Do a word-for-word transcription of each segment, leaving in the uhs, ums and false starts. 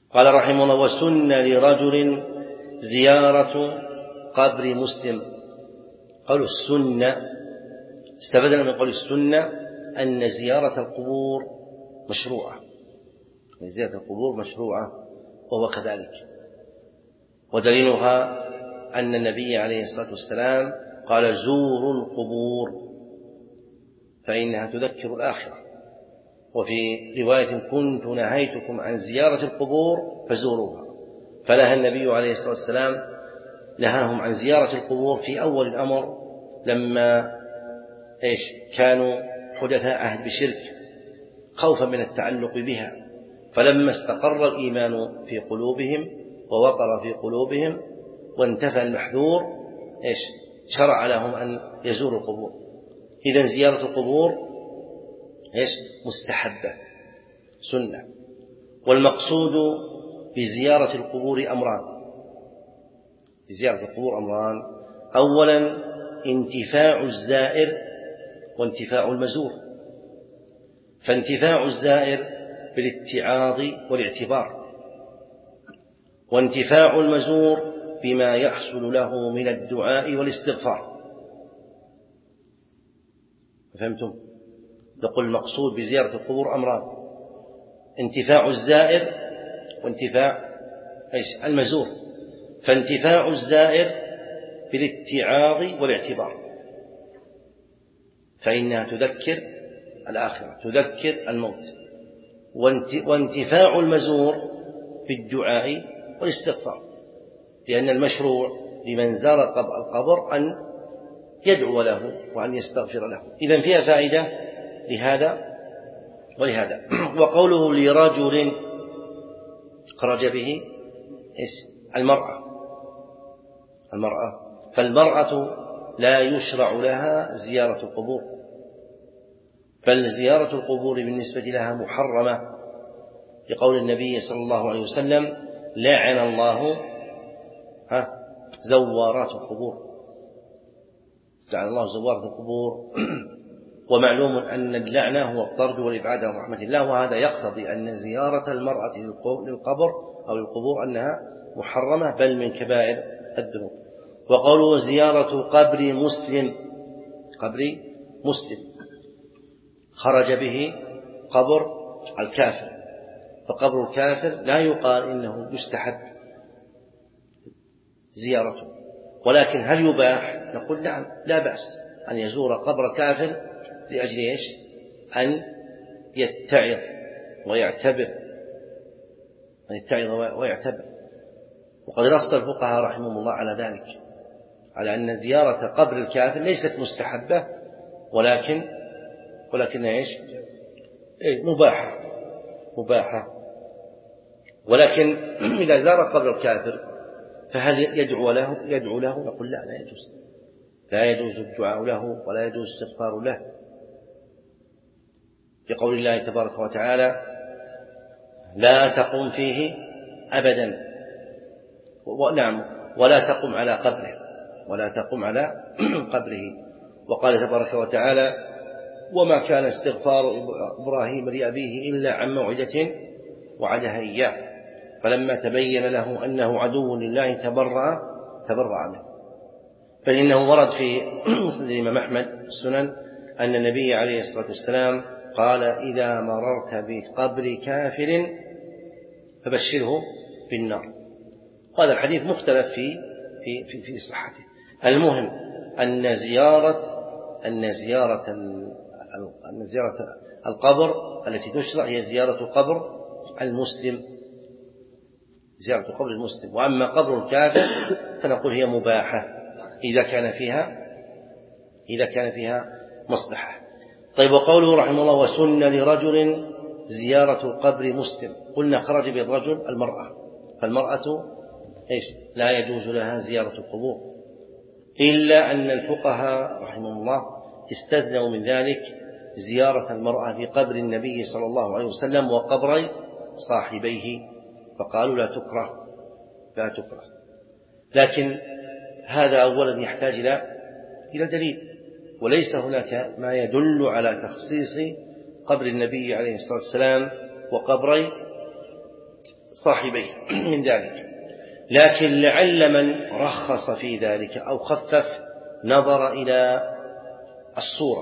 قال رحمه الله: وسن لرجل زيارة قبر مسلم. قول السنة استفدنا من قول السنة أن زيارة القبور مشروعة، زيارة القبور مشروعة وهو كذلك. ودليلها أن النبي عليه الصلاة والسلام قال: زوروا القبور فإنها تذكر الآخرة. وفي رواية: كنت نهيتكم عن زيارة القبور فزوروها. فنهى النبي عليه الصلاة والسلام نهاهم عن زيارة القبور في أول الأمر لما إيش كانوا حدثاء عهد بشرك خوفا من التعلق بها، فلما استقر الإيمان في قلوبهم ووقر في قلوبهم وانتفى المحذور إيش شرع لهم أن يزوروا القبور. إذن زيارة القبور إيش مستحبة سنة. والمقصود بزيارة القبور أمران زيارة القبور أمران أولا انتفاع الزائر وانتفاع المزور. فانتفاع الزائر بالاتعاظ والاعتبار، وانتفاع المزور بما يحصل له من الدعاء والاستغفار. فهمتم؟ نقول المقصود بزيارة القبور أمران: انتفاع الزائر وانتفاع إيش المزور. فانتفاع الزائر بالاتعاظ والاعتبار فإنها تذكر الآخرة، تذكر الموت. وانتفاع المزور بالدعاء والاستغفار، لأن المشروع لمن زار القبر أن يدعو له وأن يستغفر له. إذن فيها فائدة لهذا ولهذا. وقوله لرجل خرج به المرأة المرأة فالمرأة لا يشرع لها زيارة القبور، بل زيارة القبور بالنسبة لها محرمة، لقول النبي صلى الله عليه وسلم: لعن الله ها زوارات القبور. لعن الله زوارات القبور. ومعلوم أن اللعنة هو الطرد والإبعاد عن رحمة الله، وهذا يقتضي أن زيارة المرأة للقبر أو للقبور أنها محرمة بل من كبائر الذنوب. وقوله زيارة قبر مسلم قبر مسلم خرج به قبر الكافر، فقبر الكافر لا يقال إنه يستحب زيارته، ولكن هل يباح؟ نقول نعم لا بأس أن يزور قبر الكافر لأجل إيش؟ أن يتعظ ويعتبر أن يتعظ ويعتبر. وقد نص الفقهاء رحمهم الله على ذلك، على أن زيارة قبر الكافر ليست مستحبة ولكن ولكن إيش؟ مباحة مباحة ولكن إذا زار قبر الكافر فهل يدعو له؟ يدعو له؟ نقول لا لا يجوز لا يجوز الدعاء له ولا يجوز الاستغفار له، لقول الله تبارك وتعالى: لا تقم فيه أبدا. نعم ولا تقم على قبره ولا تقم على قبره. وقال تبارك وتعالى: وما كان استغفار إبراهيم لأبيه إلا عن موعدة وعدها إياه فلما تبين له أنه عدو لله تبرأ تبرأ منه. فإنه ورد في مسند الإمام أحمد السنن أن النبي عليه الصلاة والسلام قال: إذا مررت بقبر كافر فبشره بالنار. هذا الحديث مختلف في في في, في صحته. المهم أن زيارة أن زيارة أن زيارة القبر التي تشرع هي زيارة قبر المسلم زيارة قبر المسلم. وأما قبر الكافر فنقول هي مباحة إذا كان فيها إذا كان فيها مصلحة. طيب. وقوله رحمه الله: وسن لرجل زيارة قبر مسلم. قلنا خرج بالرجل المرأة، فالمرأة إيش لا يجوز لها زيارة القبور، إلا أن الفقهاء رحمه الله استثنوا من ذلك زيارة المرأة لقبر النبي صلى الله عليه وسلم وقبر صاحبيه، فقالوا لا تكره لا تكره لكن هذا أولا يحتاج إلى إلى دليل، وليس هناك ما يدل على تخصيص قبر النبي عليه الصلاة والسلام وقبر صاحبيه من ذلك. لكن لعل من رخص في ذلك أو خفف نظر إلى الصورة،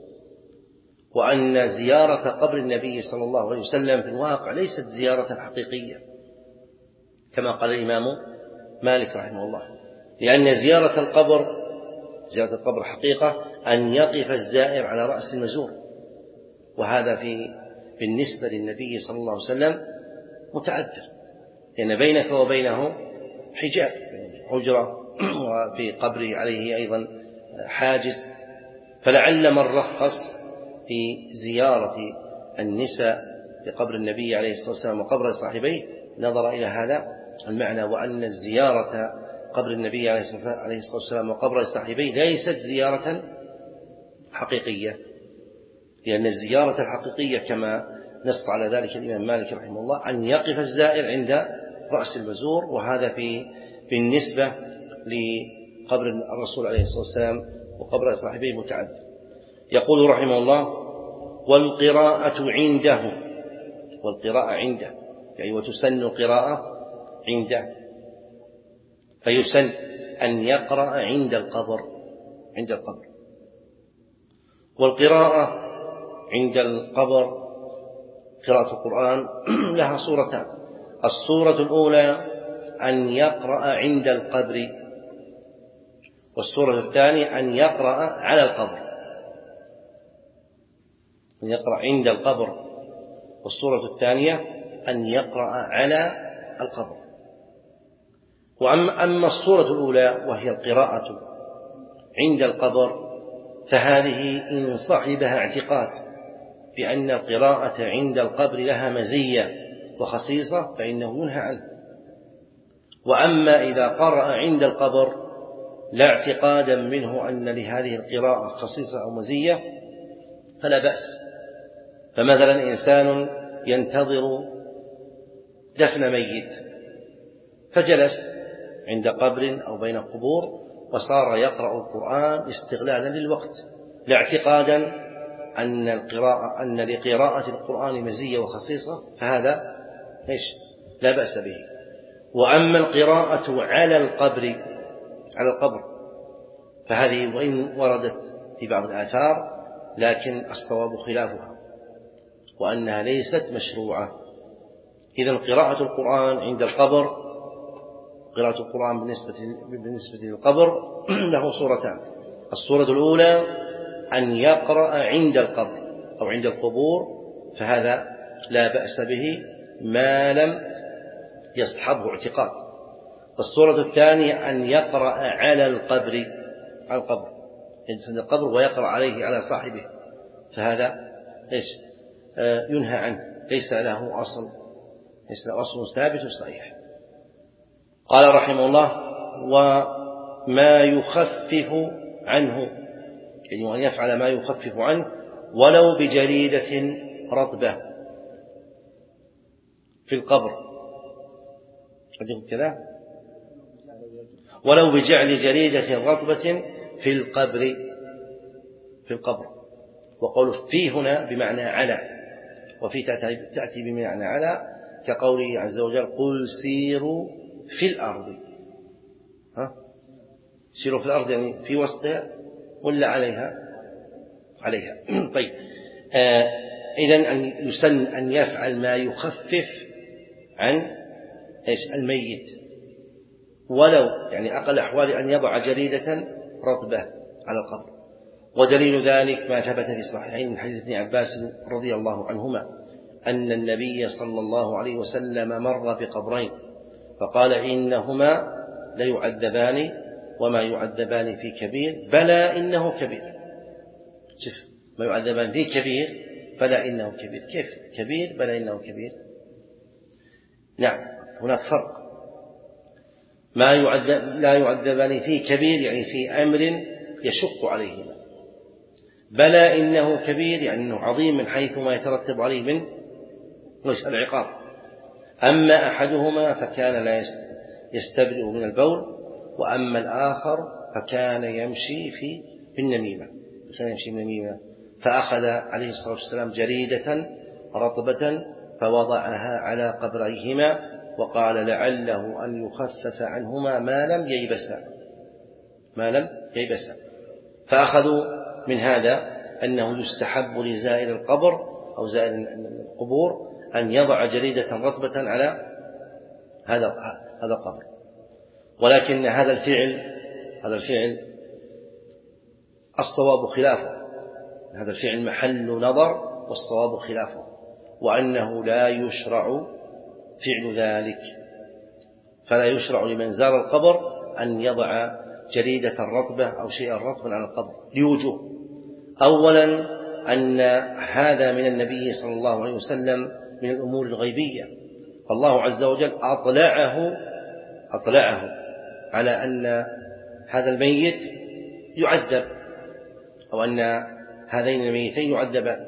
وأن زيارة قبر النبي صلى الله عليه وسلم في الواقع ليست زيارة حقيقية كما قال الإمام مالك رحمه الله، لأن زيارة القبر زيارة القبر حقيقة أن يقف الزائر على رأس المزور، وهذا في بالنسبة للنبي صلى الله عليه وسلم متعذر، لأن بينك وبينه حجاب، حجرة، وفي قبره عليه أيضا حاجز. فلعل من رخص في زيارة النساء لقبر النبي عليه الصلاة والسلام وقبر صاحبيه نظر إلى هذا المعنى، وأن الزيارة قبر النبي عليه الصلاة والسلام وقبر صاحبيه ليست زيارة حقيقية، لأن الزيارة الحقيقية كما نص على ذلك الإمام مالك رحمه الله أن يقف الزائر عند رأس المزور، وهذا في بالنسبة لقبر الرسول عليه الصلاة والسلام وقبر صاحبيه متعدد. يقول رحمه الله: والقراءة عنده، والقراءة عنده يعني وتسن قراءة عنده، فيسن أن يقرأ عند القبر عند القبر والقراءة عند القبر قراءة القرآن لها صورتان: الصورة الأولى أن يقرأ عند القبر، والصورة الثانية أن يقرأ على القبر، أن يقرأ عند القبر، والصورة الثانية أن يقرأ على القبر. وأما الصورة الأولى وهي القراءة عند القبر فهذه إن صاحبها اعتقاد بأن القراءة عند القبر لها مزية وخصيصة فإنه ينهى عنه. وأما إذا قرأ عند القبر لا اعتقادا منه أن لهذه القراءة خصيصة أو مزية فلا بأس. فمثلا إنسان ينتظر دفن ميت فجلس عند قبر أو بين قبور وصار يقرأ القرآن استغلالا للوقت لا اعتقادا أن القراءة أن لقراءة القرآن مزية وخصيصة فهذا إيش لا بأس به. وأما القراءة على القبر على القبر فهذه وإن وردت في بعض الآثار لكن الصواب خلافها، وأنها ليست مشروعة. إذن قراءة القرآن عند القبر، قراءة القرآن بالنسبة بالنسبة للقبر له صورتان: الصورة الأولى أن يقرأ عند القبر أو عند القبور، فهذا لا بأس به ما لم يصحبه اعتقاد. والصورة الثانية أن يقرأ على القبر على القبر يجلس عند القبر ويقرأ عليه على صاحبه، فهذا إيش آه ينهى عنه، ليس له أصل ليس له أصل ثابت صحيح. قال رحمه الله: وما يخفف عنه، يعني أن يفعل ما يخفف عنه ولو بجريدة رطبة في القبر، كذا ولو بجعل جريدة رطبة في القبر في القبر وقول في هنا بمعنى على، وفي تأتي بمعنى على كقوله عز وجل: قل سيروا في الأرض. ها سيروا في الأرض يعني في وسطها ولا عليها عليها طيب آه إذن أن يسن أن يفعل ما يخفف عن إيش الميت، ولو يعني أقل أحوال أن يضع جريدة رطبة على القبر. ودليل ذلك ما ثبت في الصحيحين من حديث ابن عباس رضي الله عنهما أن النبي صلى الله عليه وسلم مر بقبرين فقال: إنهما ليعذبان وما يعذبان في كبير بلى إنه كبير. شوف، ما يعذبان في كبير بلى إنه كبير. كيف كبير بلى إنه كبير؟ نعم هناك فرق. ما يعذب لا يعذبان في كبير يعني في أمر يشق عليهما، بلى إنه كبير يعني أنه عظيم من حيث ما يترتب عليه من العقاب. أما أحدهما فكان لا يستبرئ من البول، وأما الآخر فكان يمشي في بالنميمة كان يمشي بالنميمة فأخذ عليه الصلاة والسلام جريدة رطبة فوضعها على قبريهما وقال لعله أن يخفف عنهما ما لم ييبسا ما لم ييبسا فأخذوا من هذا أنه يستحب لزائر القبر أو زائر القبور أن يضع جريدة رطبة على هذا هذا القبر، ولكن هذا الفعل هذا الفعل الصواب خلافه، هذا الفعل محل نظر والصواب خلافه، وأنه لا يشرع فعل ذلك، فلا يشرع لمن زار القبر أن يضع جريدة رطبة أو شيئا رطبا على القبر لوجوه. أولا أن هذا من النبي صلى الله عليه وسلم من الأمور الغيبية، فالله عز وجل أطلعه أطلعه على أن هذا الميت يعذب أو أن هذين الميتين يعذبان،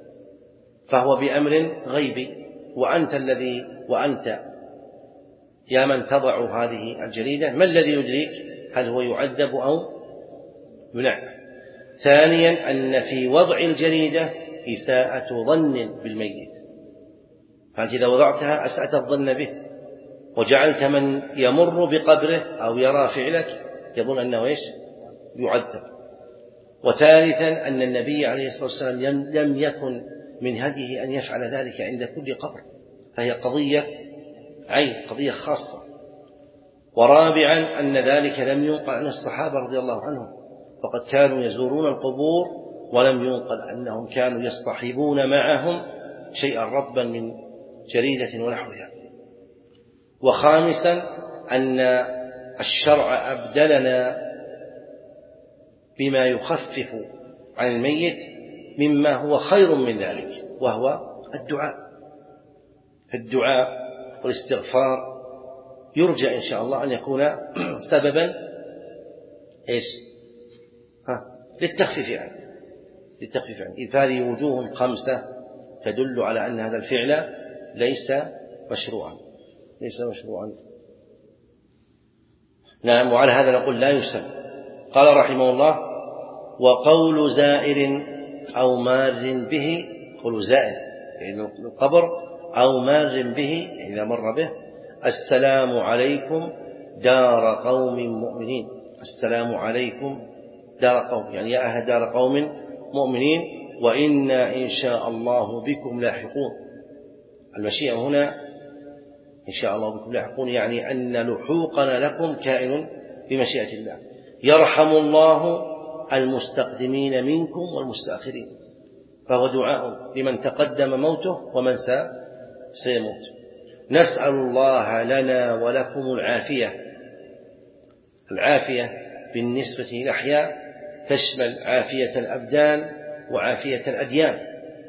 فهو بأمر غيبي، وأنت الذي وأنت يا من تضع هذه الجريدة ما الذي يدريك هل هو يعذب أو ينعم. ثانيا أن في وضع الجريدة إساءة ظن بالميت، فأنت إذا وضعتها أسأت الظن به وجعلت من يمر بقبره أو يرى فعلك يظن أنه إيش يعذب. وثالثا أن النبي عليه الصلاة والسلام لم يكن من هديه أن يفعل ذلك عند كل قبر، فهي قضية عين، قضية خاصة. ورابعا أن ذلك لم ينقل عن الصحابة رضي الله عنهم، فقد كانوا يزورون القبور ولم ينقل أنهم كانوا يصطحبون معهم شيئا رطبا من جريدة ونحوها. وخامسا أن الشرع أبدلنا بما يخفف عن الميت مما هو خير من ذلك، وهو الدعاء. الدعاء والاستغفار يرجى إن شاء الله أن يكون سببا إيش ها للتخفيف عنه للتخفيف عنه إذ هذه وجوه خمسة تدل على أن هذا الفعل ليس مشروعا ليس مشروعا نعم. وعلى هذا نقول لا يسن. قال رحمه الله: وقول زائر أو مار به، قول زائر يعني القبر أو مار به إذا مر به: السلام عليكم دار قوم مؤمنين. السلام عليكم دار قوم يعني يا أهل دار قوم مؤمنين، وإنا إن شاء الله بكم لاحقون. المشيئة هنا إن شاء الله بكم لاحقون يعني أن لحوقنا لكم كائن بمشيئة الله. يرحم الله المستقدمين منكم والمستأخرين، فهو دعاء لمن تقدم موته ومن سيموت. نسأل الله لنا ولكم العافية. العافية بالنسبة للأحياء تشمل عافية الأبدان وعافية الأديان،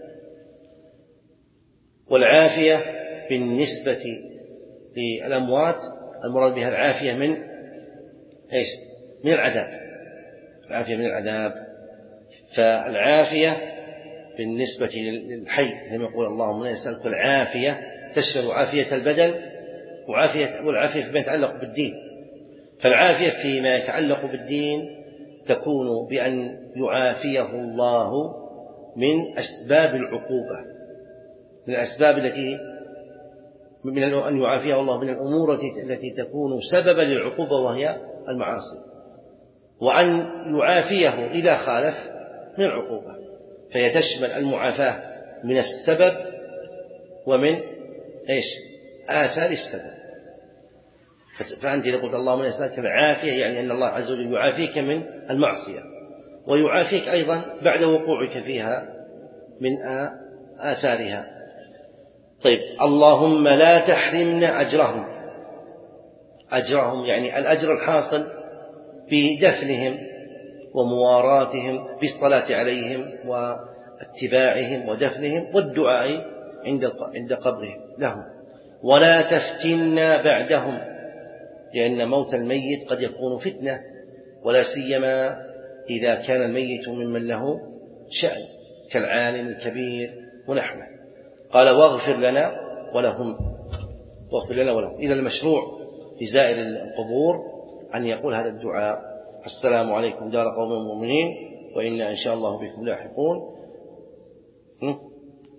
والعافية بالنسبة للأموات المراد بها العافية من إيش؟ من العذاب. العافية من العذاب. فالعافية بالنسبة للحي لما يقول اللهم لا نسألك العافية تشمل عافية البدن وعافية والعافية فيما يتعلق بالدين. فالعافية فيما يتعلق بالدين تكون بأن يعافيه الله من أسباب العقوبة، من الأسباب التي من أن يعافيه الله من الأمور التي تكون سببا للعقوبة وهي المعاصي، وأن يعافيه إذا خالف من العقوبة، فهي تشمل المعافاة من السبب ومن إيش؟ آثار السبب. فأنت إذا قلت اللهم إني أسألك العافية يعني أن الله عز وجل يعافيك من المعصية، ويعافيك أيضا بعد وقوعك فيها من آثارها. طيب، اللهم لا تحرمنا أجرهم. أجرهم يعني الأجر الحاصل بدفنهم ومواراتهم بالصلاة عليهم واتباعهم ودفنهم والدعاء عند قبرهم لهم. ولا تفتنا بعدهم، لأن موت الميت قد يكون فتنة، ولا سيما إذا كان الميت ممن له شأن كالعالم الكبير ونحوه. قال: واغفر لنا ولهم. واغفر لنا ولهم. إذا المشروع لزائر القبور أن يقول هذا الدعاء: السلام عليكم دار قوم مؤمنين وإنا إن شاء الله بكم لاحقون.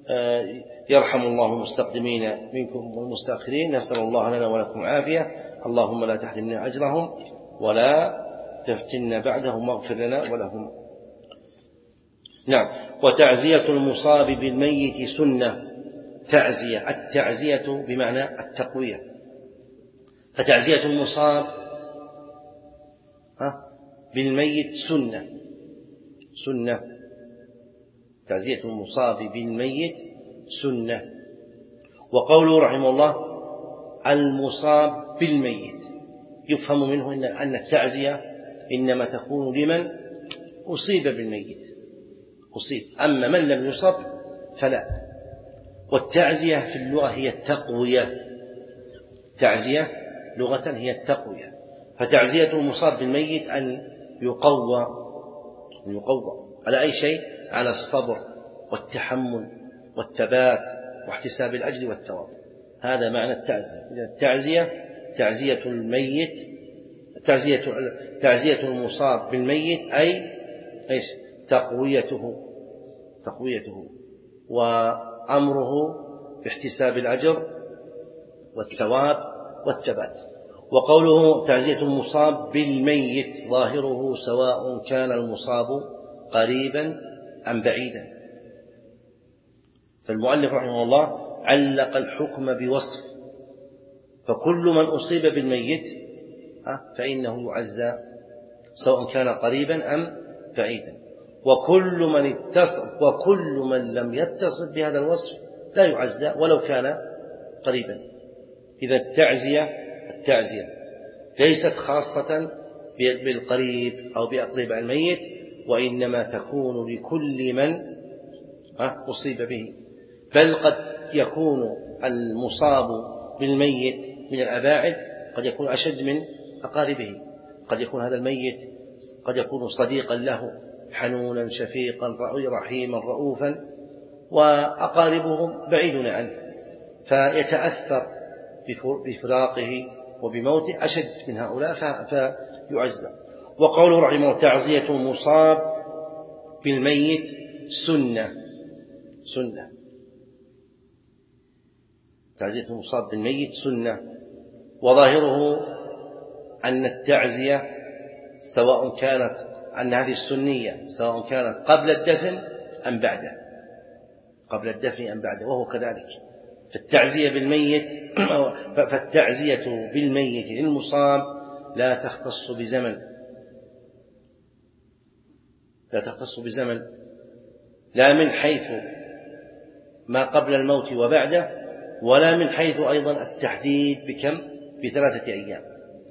يرحم الله المستقدمين منكم والمستأخرين، نسأل الله لنا ولكم عافية. اللهم لا تحرمنا أجرهم ولا تفتنا بعدهم واغفر لنا ولهم. نعم. وتعزية المصاب بالميت سنة. تعزية، التعزية بمعنى التقوية، فتعزية المصاب بالميت سنة سنة تعزية المصاب بالميت سنة. وقوله رحمه الله المصاب بالميت يفهم منه أن التعزية إنما تكون لمن أصيب بالميت، أصيب، أما من لم يصب فلا. والتعزية في اللغة هي التقوية، تعزية لغة هي التقوية. فتعزية المصاب بالميت أن يقوى يقوى على أي شيء، على الصبر والتحمل والثبات واحتساب الأجر والثواب. هذا معنى التعزية. التعزية تعزية الميت، تعزية تعزية المصاب بالميت أي إيش؟ تقويته تقويته وأمره باحتساب الأجر والثواب والثبات. وقوله تعزية المصاب بالميت ظاهره سواء كان المصاب قريبا أم بعيدا. فالمؤلف رحمه الله علق الحكم بوصف، فكل من أصيب بالميت فإنه يعزى سواء كان قريبا أم بعيدا، وكل من اتصل وكل من لم يتصل بهذا الوصف لا يعزى ولو كان قريبا. إذا التعزية التعزية ليست خاصة بالقريب أو بأقرباء الميت، وإنما تكون لكل من أصيب به، بل قد يكون المصاب بالميت من الأباعد قد يكون أشد من أقاربه. قد يكون هذا الميت قد يكون صديقا له حنونا شفيقا رحيما رؤوفا، وأقاربهم بعيدون عنه، فيتأثر بفراقه وبموته أشد من هؤلاء فيعزى. وقوله رحمه تعزية المصاب بالميت سنة سنة تعزية المصاب بالميت سنة. وظاهره أن التعزية سواء كانت أن هذه السنية سواء كانت قبل الدفن أم بعده، قبل الدفن أم بعده، وهو كذلك. فالتعزية بالميت فالتعزية بالميت للمصاب لا تختص بزمن لا تختص بزمن لا من حيث ما قبل الموت وبعده، ولا من حيث أيضا التحديد بكم بثلاثة أيام،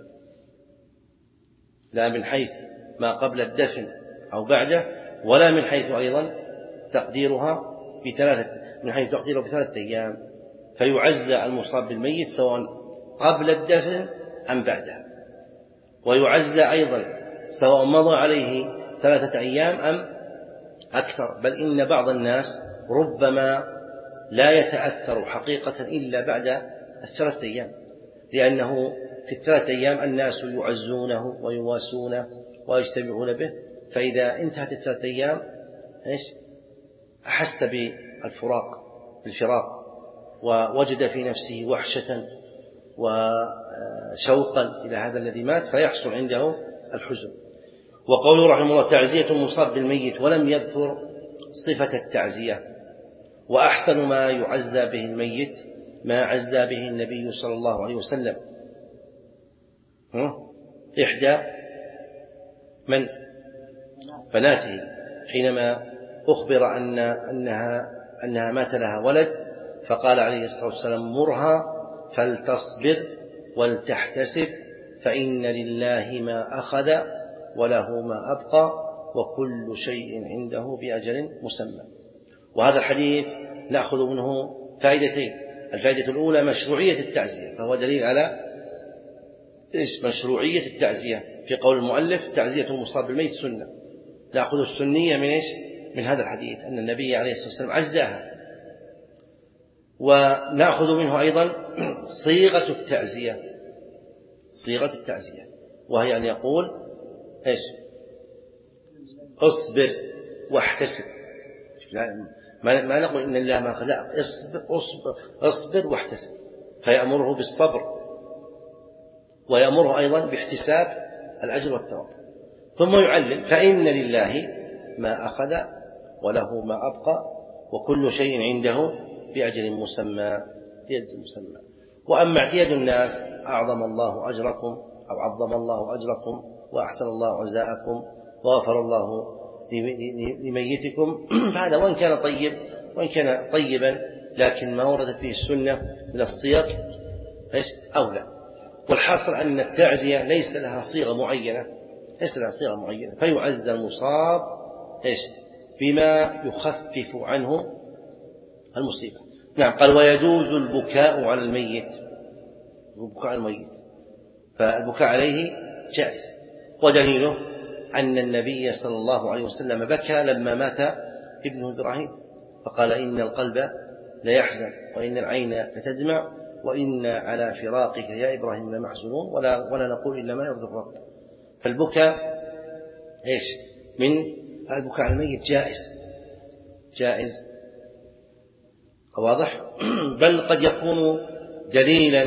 لا من حيث ما قبل الدفن أو بعده، ولا من حيث أيضا تقديرها بثلاثة من حيث تقديرها بثلاثة أيام. فيعزى المصاب بالميت سواء قبل الدفن أم بعده، ويعزى أيضا سواء مضى عليه ثلاثة أيام أم أكثر. بل إن بعض الناس ربما لا يتأثر حقيقة إلا بعد الثلاثة أيام، لأنه في الثلاثة أيام الناس يعزونه ويواسونه ويجتمعون به، فإذا انتهت الثلاثة أيام إيش أحس بالفراق بالفراق ووجد في نفسه وحشة وشوقا إلى هذا الذي مات، فيحصل عنده الحزن. وقوله رحمه الله تعزية المصاب بالميت ولم يذكر صفة التعزية. وأحسن ما يعزى به الميت ما عزى به النبي صلى الله عليه وسلم إحدى من بناته حينما أخبر أن أنها أنها مات لها ولد، فقال عليه الصلاة والسلام مرها فلتصبر ولتحتسب فإن لله ما أخذ وله ما أبقى وكل شيء عنده بأجل مسمى. وهذا الحديث نأخذ منه فائدتين. الفائدة الأولى مشروعية التعزية، فهو دليل على مشروعية التعزية في قول المؤلف تعزية المصاب بالميت سنة. نأخذ السنية من إيش؟ من هذا الحديث أن النبي عليه الصلاة والسلام عزاها. ونأخذ منه أيضا صيغة التعزية صيغة التعزية وهي أن يقول إيش؟ اصبر واحتسب. ما, ما نقول إن الله ما خلق، اصبر, اصبر, اصبر واحتسب، فيأمره بالصبر ويأمره أيضا باحتساب الأجر والثواب. ثم يعلم فإن لله ما أخذ وله ما أبقى وكل شيء عنده بأجل مسمى بأجل مسمى. وأما اعتياد الناس أعظم الله أجركم أو عظم الله أجركم وأحسن الله عزاءكم وغفر الله لميتكم، فهذا وإن كان طيب وإن كان طيبا لكن ما وردت به السنة من الصيغ أولى. والحاصل أن التعزية ليس لها صيغة معينة ليس لها صيغة معينة فيعزى المصاب إيش بما يخفف عنه المصيبة. نعم. قال ويجوز البكاء على الميت، البكاء على الميت فالبكاء عليه جائز، ودليله أن النبي صلى الله عليه وسلم بكى لما مات ابنه إبراهيم فقال إن القلب ليحزن وإن العين لتدمع وإن على فراقك يا إبراهيم لمحزونون ولا, ولا نقول إلا ما يرضي الرب. فالبكاء إيش من البكاء على الميت جائز جائز واضح. بل قد يكون دليلا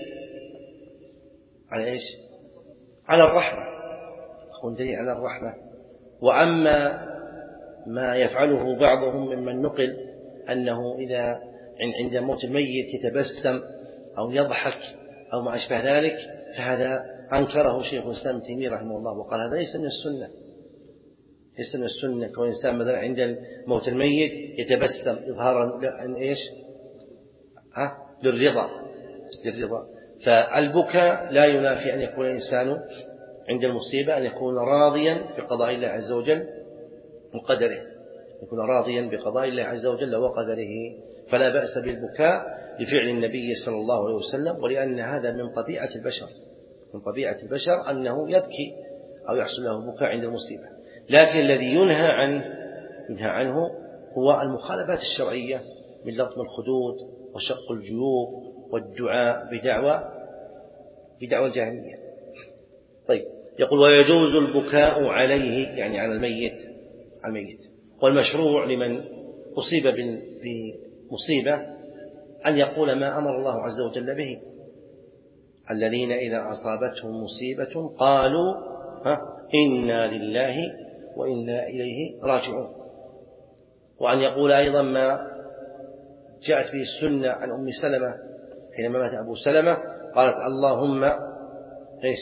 على إيش على الرحمة، يكون دليل على الرحمة. وأما ما يفعله بعضهم ممن نقل أنه إذا عند موت الميت يتبسم أو يضحك أو ما أشبه ذلك فهذا أنكره شيخ الإسلام ابن تيمية رحمه الله وقال هذا ليس من السنة ليس من السنة. كون إنسان مثلا عند موت الميت يتبسم إظهارا لأن إيش ها للرضا للرضا. فالبكاء لا ينافي أن يكون الإنسان عند المصيبة أن يكون راضيا بقضاء الله عز وجل وقدره، يكون راضيا بقضاء الله عز وجل وقدره، فلا بأس بالبكاء لفعل النبي صلى الله عليه وسلم، ولأن هذا من طبيعة البشر من طبيعة البشر أنه يبكي أو يحصل له بكاء عند المصيبة. لكن الذي ينهى عنه ينهى عنه هو المخالفات الشرعية من لطم الخدود وشق الجيوب والدعاء بدعوى بدعوى الجاهلية. طيب يقول ويجوز البكاء عليه يعني على الميت على الميت والمشروع لمن أصيب بمصيبة أن يقول ما أمر الله عز وجل به. الذين إذا أصابتهم مصيبة قالوا ها إنا لله وإنا إليه راجعون. وأن يقول أيضا ما جاءت به السنة عن أم سلمة حينما مات أبو سلمة قالت اللهم إيش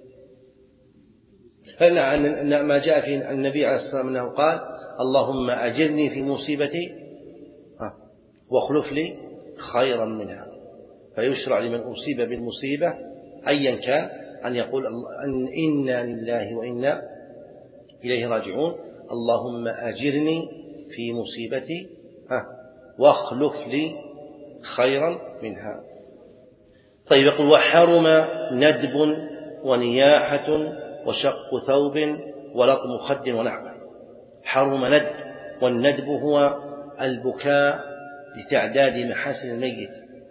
فإن ما جاء في النبي عليه الصلاة والسلام أنه قال اللهم أجرني في مصيبتي واخلف لي خيرا منها. فيشرع لمن أصيب بالمصيبة أيا كان أن يقول أن إنا لله وإنا إليه راجعون اللهم أجرني في مصيبتي واخلف لي خيرا منها. طيب يقول وحرم ندب ونياحة وشق ثوب ولطم خد ونحوه. حرم ندب، والندب هو البكاء لتعداد محاسن الميت،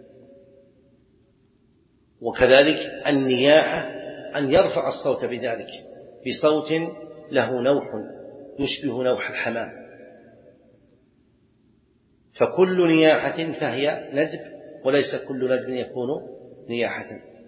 وكذلك النياحة أن يرفع الصوت بذلك بصوت له نوح يشبه نوح الحمام. فكل نياحة فهي ندب وليس كل ندب يكون نياحة.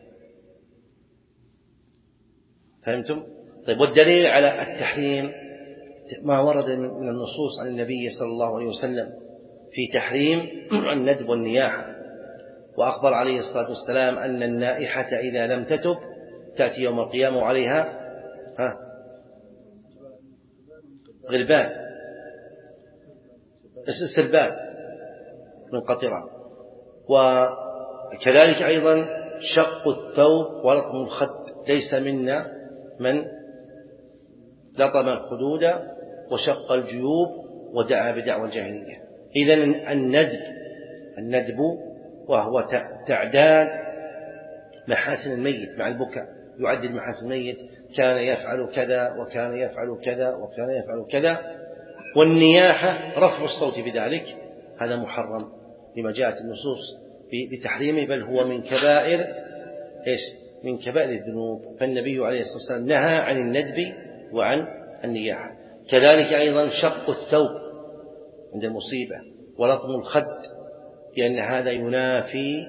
فهمتم؟ طيب والدليل على التحريم ما ورد من النصوص عن النبي صلى الله عليه وسلم في تحريم الندب والنياحة. وأخبر عليه الصلاة والسلام أن النائحة إذا لم تتب تأتي يوم القيامة عليها ها غلبان السربال من قطران. وكذلك أيضا شق الثوب ولطم الخد، ليس منا من لطم الخدود وشق الجيوب ودعا بدعوى الجاهلية. إذن الندب الندب وهو تعداد محاسن الميت مع البكاء، يعدد محاسن الميت كان يفعل كذا وكان يفعل كذا وكان يفعل كذا. والنياحة رفع الصوت بذلك هذا محرم لما جاءت النصوص بتحريمه، بل هو من كبائر إيش من كبائر الذنوب. فالنبي عليه الصلاة والسلام نهى عن الندب وعن النياحة. كذلك أيضا شق الثوب عند المصيبة ولطم الخد، لأن هذا ينافي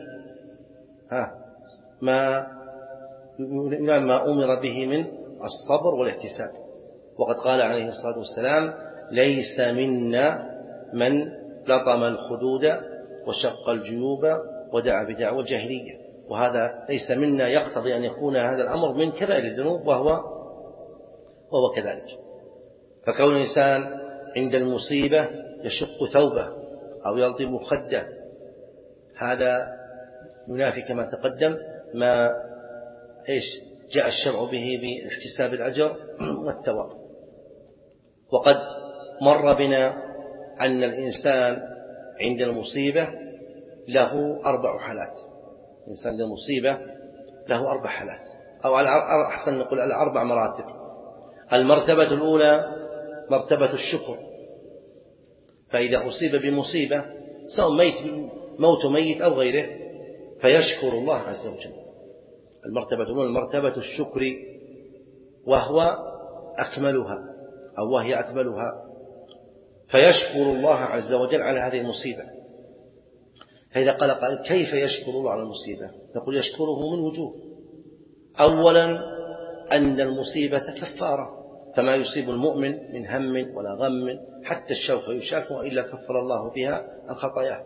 ما ما أمر به من الصبر والاحتساب. وقد قال عليه الصلاة والسلام: ليس منا من لطم الخدود وشق الجيوب ودعا بدعوى الجاهلية. وهذا ليس منا يقتضي أن يكون هذا الأمر من كبائر الذنوب، وهو وهو كذلك. فكون الإنسان عند المصيبة يشق ثوبه أو يلطم خده، هذا ينافي كما تقدم ما إيش جاء الشرع به باحتساب الأجر والثواب. وقد مر بنا أن الإنسان عند المصيبة له أربع حالات. الإنسان عند المصيبة له أربع حالات، أو على أحسن نقول على أربع مراتب. المرتبة الأولى مرتبة الشكر، فإذا أصيب بمصيبة سواء ميت موت ميت أو غيره فيشكر الله عز وجل. المرتبة الأولى مرتبة الشكر، وهو أكملها أو وهي أكملها، فيشكر الله عز وجل على هذه المصيبة. فإذا قال قائل: كيف يشكر الله على المصيبة؟ نقول: يشكره من وجوه. أولا أن المصيبة كفارة، فما يصيب المؤمن من هم ولا غم حتى الشوك يشاك وإلا كفر الله بها عن خطاياه.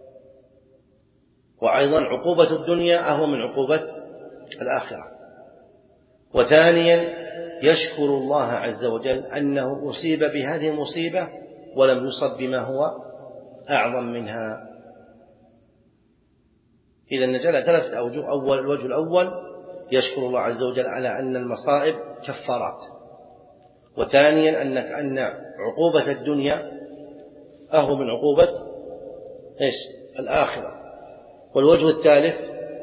وأيضا عقوبة الدنيا أهون من عقوبة الآخرة. وثانيا يشكر الله عز وجل أنه أصيب بهذه المصيبة ولم يصب بما هو أعظم منها. إذا نجعل ثلاثة أوجه. أول الوجه الأول يشكر الله عز وجل على أن المصائب كفارات. وثانيا أن أن عقوبة الدنيا أهون من عقوبة إيش الآخرة. والوجه الثالث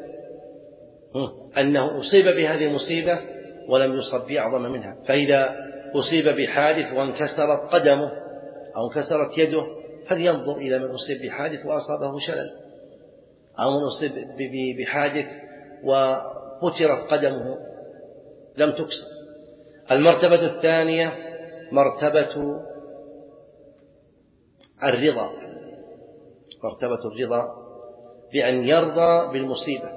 أنه أصيب بهذه المصيبة ولم يصب بأعظم منها. فإذا أصيب بحادث وانكسرت قدمه أو انكسرت يده فلينظر إلى من أصيب بحادث وأصابه شلل، أو من أصيب بحادث وبترت قدمه لم تكسر. المرتبة الثانية مرتبة الرضا، مرتبة الرضا بأن يرضى بالمصيبة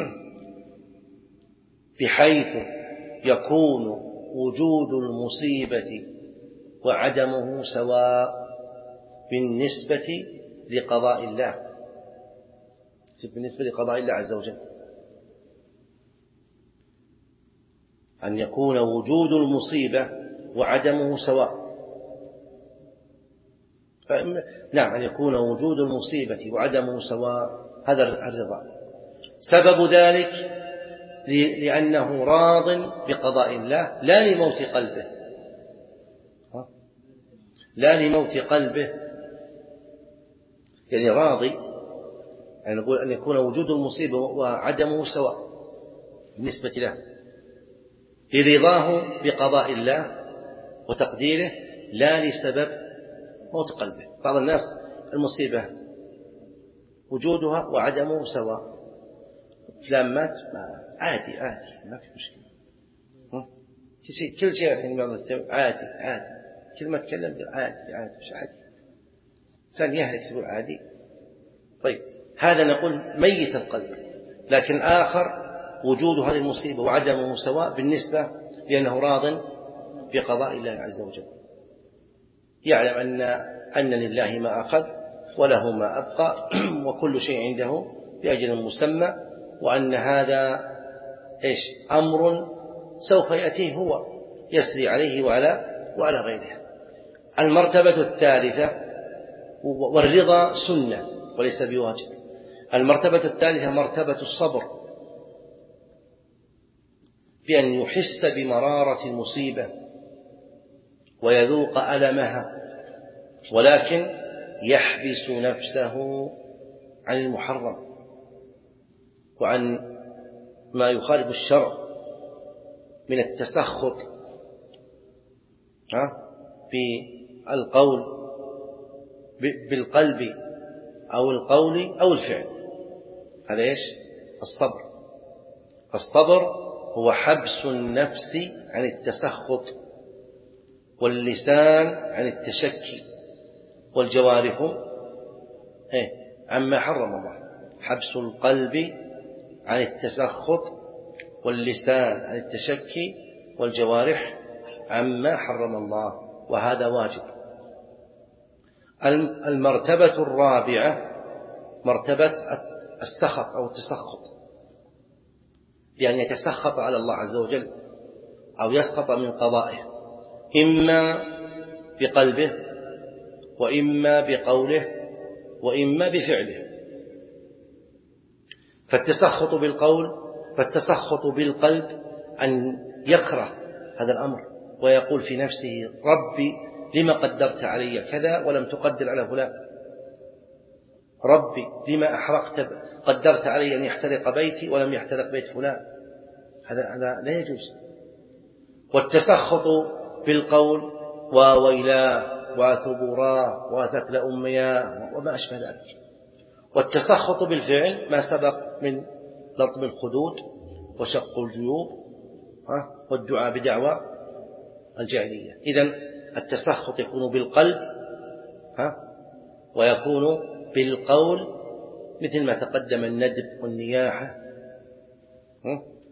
بحيث يكون وجود المصيبة وعدمه سواء بالنسبة لقضاء الله، بالنسبة لقضاء الله عز وجل، أن يكون وجود المصيبة وعدمه سواء. نعم، أن يكون وجود المصيبة وعدمه سواء، هذا الرضا. سبب ذلك لأنه راض بقضاء الله لا لموت قلبه، لا لموت قلبه، يعني راضي، يعني نقول أن يكون وجود المصيبة وعدمه سواء بالنسبة له، لرضاه بقضاء الله وتقديره لا لسبب موت قلبه. بعض الناس المصيبة وجودها وعدمه سواء، فلان مات عادي عادي ما في مشكلة، كل شيء عادي عادي، كل ما تكلم عادي عادي مش عادي، إنسان يهلك تقول عادي. طيب هذا نقول ميت القلب. لكن آخر وجود هذه المصيبة وعدمه سواء بالنسبة لأنه راض بقضاء الله عز وجل، يعلم أن أن لله ما أخذ وله ما أبقى وكل شيء عنده بأجل مسمى، وأن هذا إيش أمر سوف يأتيه هو يسري عليه وعلى وعلى غيره. المرتبة الثالثة، والرضا سنة وليس بواجب. المرتبة الثالثة مرتبة الصبر، بأن يحس بمرارة المصيبة ويذوق ألمها، ولكن يحبس نفسه عن المحرم وعن ما يخالف الشرع من التسخط بالقول بالقلب أو القول أو الفعل. هذا إيش الصبر. الصبر هو حبس النفس عن التسخط، واللسان عن التشكي، والجوارح إيه عما حرم الله، حبس القلب عن التسخط، واللسان عن التشكي، والجوارح عما حرم الله، وهذا واجب. المرتبة الرابعة مرتبة السخط أو التسخط، بأن يتسخط على الله عز وجل أو يسقط من قضائه، إما بقلبه وإما بقوله وإما بفعله. فالتسخط بالقول فالتسخط بالقلب أن يكره هذا الأمر ويقول في نفسه ربي لما قدرت علي كذا ولم تقدر على فلان، ربي لما أحرقت قدرت علي أن يحترق بيتي ولم يحترق بيت فلان، هذا هذا لا يجوز. والتسخط بالقول وويلا وثبورا وثكل أميا وما أشبه ذلك. والتسخط بالفعل ما سبق من لطم الخدود وشق الجيوب والدعاء بدعوى الجاهلية. إذن التسخط يكون بالقلب ويكون بالقول مثل ما تقدم الندب والنياحة،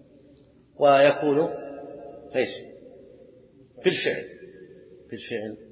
ويكون بالفعل بالفعل